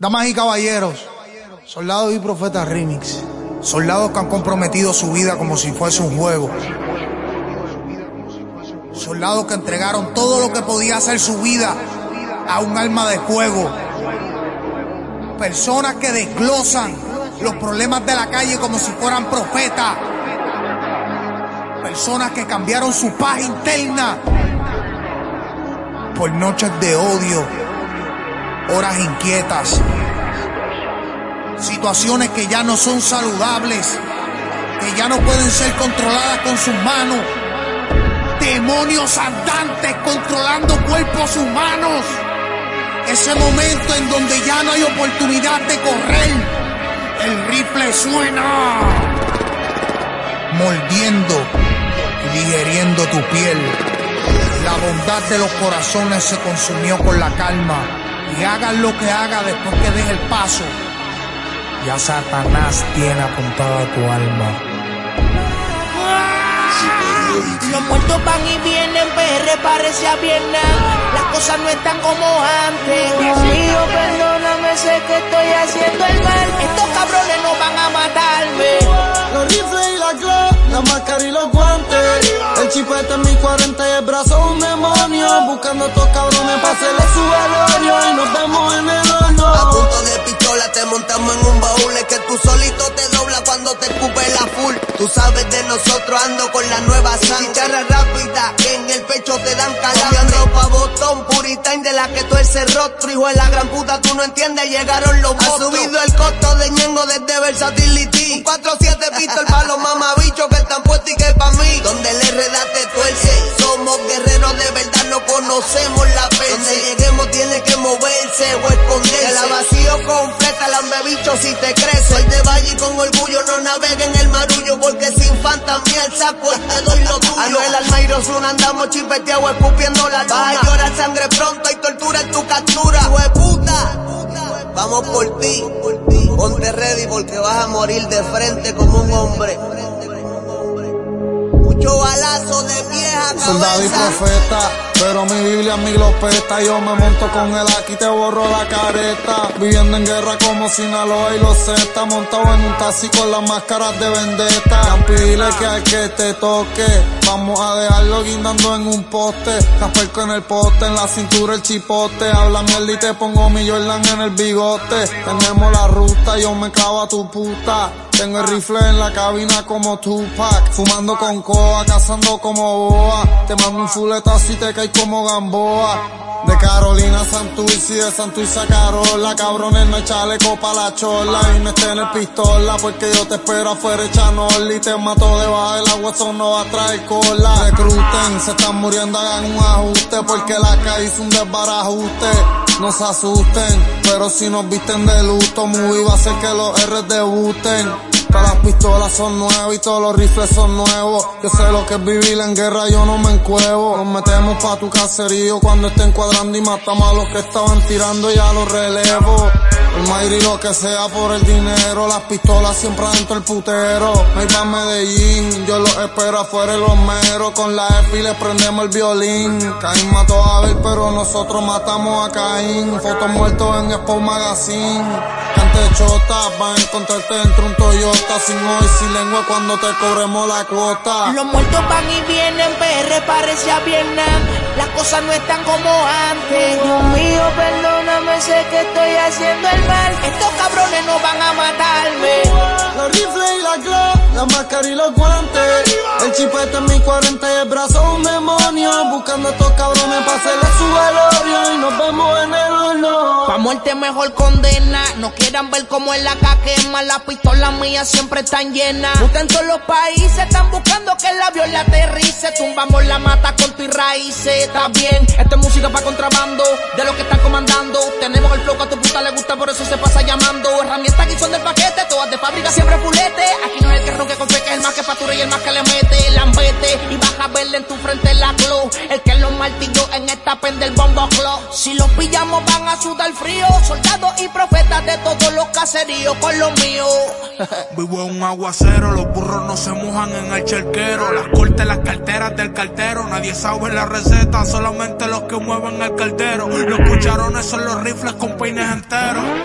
Damas y caballeros, soldados y profetas remix, soldados que han comprometido su vida como si fuese un juego, soldados que entregaron todo lo que podía hacer su vida a un arma de fuego, personas que desglosan los problemas de la calle como si fueran profetas, personas que cambiaron su paz interna por noches de odio, horas inquietas, situaciones que ya no son saludables, que ya no pueden ser controladas con sus manos, demonios andantes controlando cuerpos humanos, ese momento en donde ya no hay oportunidad de correr, el rifle suena, mordiendo y digeriendo tu piel. La bondad de los corazones se consumió con la calma. Y hagas lo que hagas después que des el paso, ya Satanás tiene apuntada tu alma. Los muertos van y vienen, PR parecía Vietnam. Las cosas no están como antes. Dios mío, perdóname, sé que estoy haciendo el mal. Estos cabrones no van a matarme. Los rifles y la Glock, la máscara y los guantes. El chipete en mi 40 y el brazo un demonio. Buscando a estos cabrones para hacerle su velorio. Y nos vemos en el horno. A punto de pistola te montamos en un baúl. Es que tú solito te dobla cuando te escupe la full. Tú sabes de nosotros, ando con la nueva sangre. Chicharra rápida, que en el pecho te dan calambre. Ropa botón, puritain de la que tú ese rostro. Hijo de la gran puta, tú no entiendes, llegaron los monstruos. Ha subido el costo de Ñengo desde Versatility. Un 4-7 pistol para los mamabichos que están puestos y que pa' mí. Donde el RD te tuerce, somos guerreros de verdad, no conocemos la pese. Donde lleguemos tiene que moverse o esconderse. Que la vacío completa, lambebicho si te crece. Soy de Valle y con orgullo no navega en el marullo, porque sin fantasía el saco te doy lo tuyo. Anuel Almairo Zuna, andamos chipeteados escupiendo la luna. Vas a llorar sangre pronto y tortura en tu captura. Hijo de puta, vamos por ti. Ponte ready porque vas a morir de frente como un hombre. Mucho balazo de vieja cabeza. Soldado y profeta, pero mi Biblia es mi glopeta. Yo me monto con él aquí, te borro la careta. Viviendo en guerra como Sinaloa y los Z. Montado en un taxi con las máscaras de vendetta. Campile que al que te toque, vamos a dejarlo guindando en un poste. Casperco en el poste, en la cintura el chipote. Habla mierda y te pongo mi Jordan en el bigote. Tenemos la ruta, yo me clavo a tu puta. Tengo el rifle en la cabina como Tupac. Fumando con coa, cazando como boa. Te mando un fuletazo y te caes como Gamboa. De Carolina a Santurce y de Santurce a Carola. Cabrones, no hay chaleco pa' la chola. Y me en el pistola porque yo te espero afuera echanol. Y te mato debajo del agua, eso no va a traer cola. Recluten, se están muriendo, hagan un ajuste. Porque la calle hizo un desbarajuste. No se asusten, pero si nos visten de luto, muy va a hacer que los R debuten. Todas las pistolas son nuevas y todos los rifles son nuevos. Yo sé lo que es vivir en guerra, yo no me encuevo. Nos metemos pa' tu caserío cuando estén cuadrando y matamos a los que estaban tirando y a los relevos. El Mayri lo que sea por el dinero, las pistolas siempre adentro el putero. Me iba a Medellín, yo los espero afuera en los meros. Con la F y le prendemos el violín. Caín mató a Abel, pero nosotros matamos a Caín. Fotos muertos en Expo Magazine. Cante chota, van a encontrarte dentro un Toyota. Sin hoy, sin lengua cuando te cobremos la cuota. Los muertos van y vienen, PR parecía Vietnam. Las cosas no están como antes. Dios mío, perdóname, sé que estoy haciendo el mal. Estos cabrones no van a matarme. Los rifles y la Glock, la máscara y los guantes. El chipete en mi 40 y el brazo un demonio. Buscando a estos cabrones para hacerle su velorio. Y nos vemos en el horno. Pa' muerte mejor condena. No quieran ver cómo en la quema. Las pistolas mías siempre están llenas. Usted en todos los países están buscando que el avión la aterrice. Tumbamos la mata con tu raíces. Está bien, esto es música pa' contrabando. De los que están comandando. Tenemos el flow que a tu puta le gusta, por eso se pasa llamando. Herramientas que son del paquete, todas de fábrica, siempre fulete. Aquí no es el que ronque con fe, que es el más que factura y el más que le mete. Lambete y vas a verle en tu frente la glow. El que los martilló en esta pen del bombo club. Si los pillamos van a sudar frío. Soldados y profetas de todos los caseríos con los míos. Vivo en un aguacero, los burros no se mojan en el charquero. Las cortes, las carteras del cartero. Nadie sabe la receta, solamente los que mueven el caldero. Los cucharones son los rifles con peines enteros.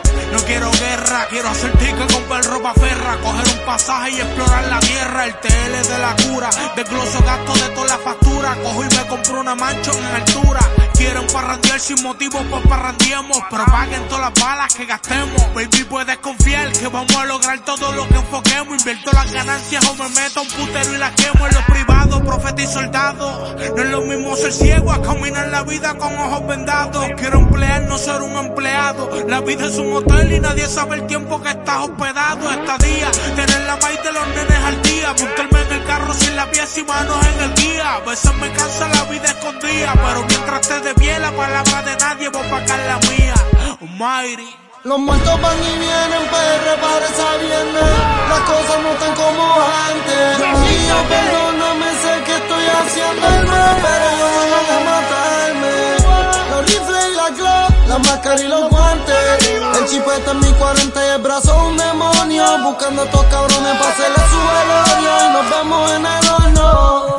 quiero guerra, quiero hacer ticket, comprar ropa ferra, coger un pasaje y explorar la tierra. El TL de la cura, desgloso gasto de toda la factura, cojo y me compro una mancha en altura. Quieren parrandear sin motivo, pues parrandeemos, pero paguen todas las balas que gastemos. Baby, puedes confiar que vamos a lograr todo lo que enfoquemos. Invierto las ganancias o me meto a un putero y las quemo. En lo privado, profeta y soldado, no es lo mismo ser ciego a caminar la vida con ojos vendados. Quiero emplear, no ser un empleado. La vida es un hotel y nadie sabe el tiempo que estás hospedado. Estadía, tener la maíz de los nenes al día, montarme en el carro sin la pieza y manos en el guía. A veces me cansa la vida escondida, pero mientras te de pie la palabra de nadie, voy pa' acá la mía. Almighty. Los muertos van y vienen, PR parece viene. Las cosas no están como antes. Mío, perdóname, sé que estoy haciendo el mal, pero no van a matarme. Los rifles y la Glock, la máscara y los guantes. El chipete en mi 40 y el brazo un demonio. Buscando a estos cabrones para hacerle su velorio. Y nos vemos en el horno.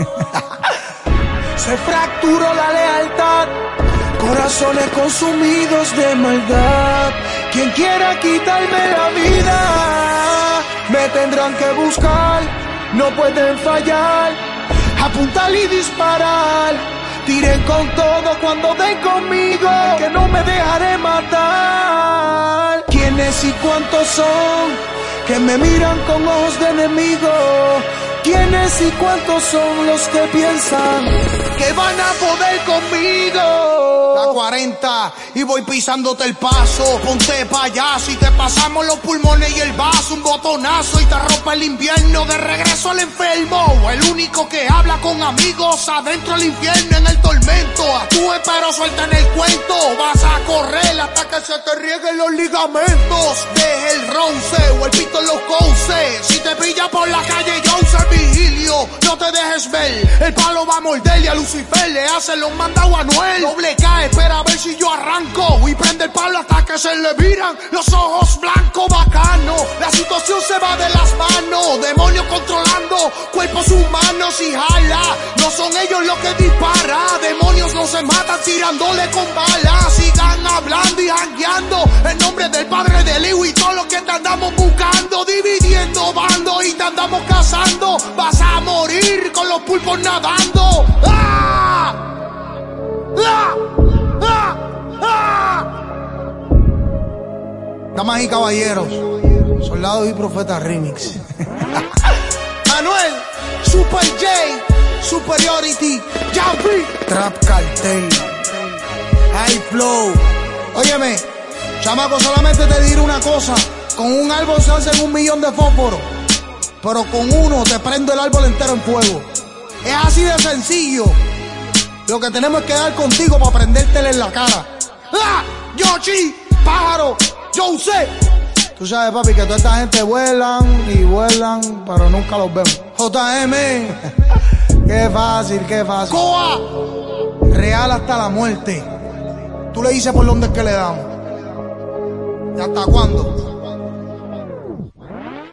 Se fracturó la lealtad, corazones consumidos de maldad. Quien quiera quitarme la vida, me tendrán que buscar, no pueden fallar. Apuntar y disparar, tiren con todo cuando den conmigo, que no me dejaré matar. ¿Quiénes y cuántos son que me miran con ojos de enemigo? ¿Quiénes y cuántos son los que piensan que van a poder conmigo? La 40 y voy pisándote el paso. Ponte payaso y te pasamos los pulmones y el vaso. Un botonazo y te arropa el invierno. De regreso al enfermo, el único que habla con amigos. Adentro del infierno en el tormento. Actúe pero suelta en el cuento. Vas a correr hasta que se te rieguen los ligamentos. Deje el ronce o el pito en los cauces. Si te pilla por la calle Joseph vigilio, no te dejes ver. El palo va a morder y a Lucifer le hacen los mandados a Noel. Doble K, espera a ver si yo arranco y prende el palo hasta que se le viran los ojos blancos. Bacano, la situación se va de las manos. Demonios controlando cuerpos humanos y jala. No son ellos los que disparan. Demonios no se matan tirándole con balas. Sigan hablando y jangueando en nombre del padre del hijo y todo lo que te andamos buscando. Dividiendo bandos y te andamos cazando. Vas a morir con los pulpos nadando. ¡Ah! ¡Ah! ¡Ah! ¡Ah! Damas y caballeros, soldados y profetas remix. Manuel, Super J, Superiority, Jampi, Trap Cartel, High Flow. Óyeme, chamaco, solamente te diré una cosa. Con un árbol se hacen 1 millón de fósforos, pero con uno te prendo el árbol entero en fuego. Es así de sencillo. Lo que tenemos es que dar contigo para prendértela en la cara. ¡Ah! Yoshi, pájaro, yo sé. Tú sabes, papi, que toda esta gente vuelan y vuelan, pero nunca los vemos. JM, Qué fácil, qué fácil. Coa, Real hasta la muerte. Tú le dices por dónde es que le damos. ¿y hasta cuándo?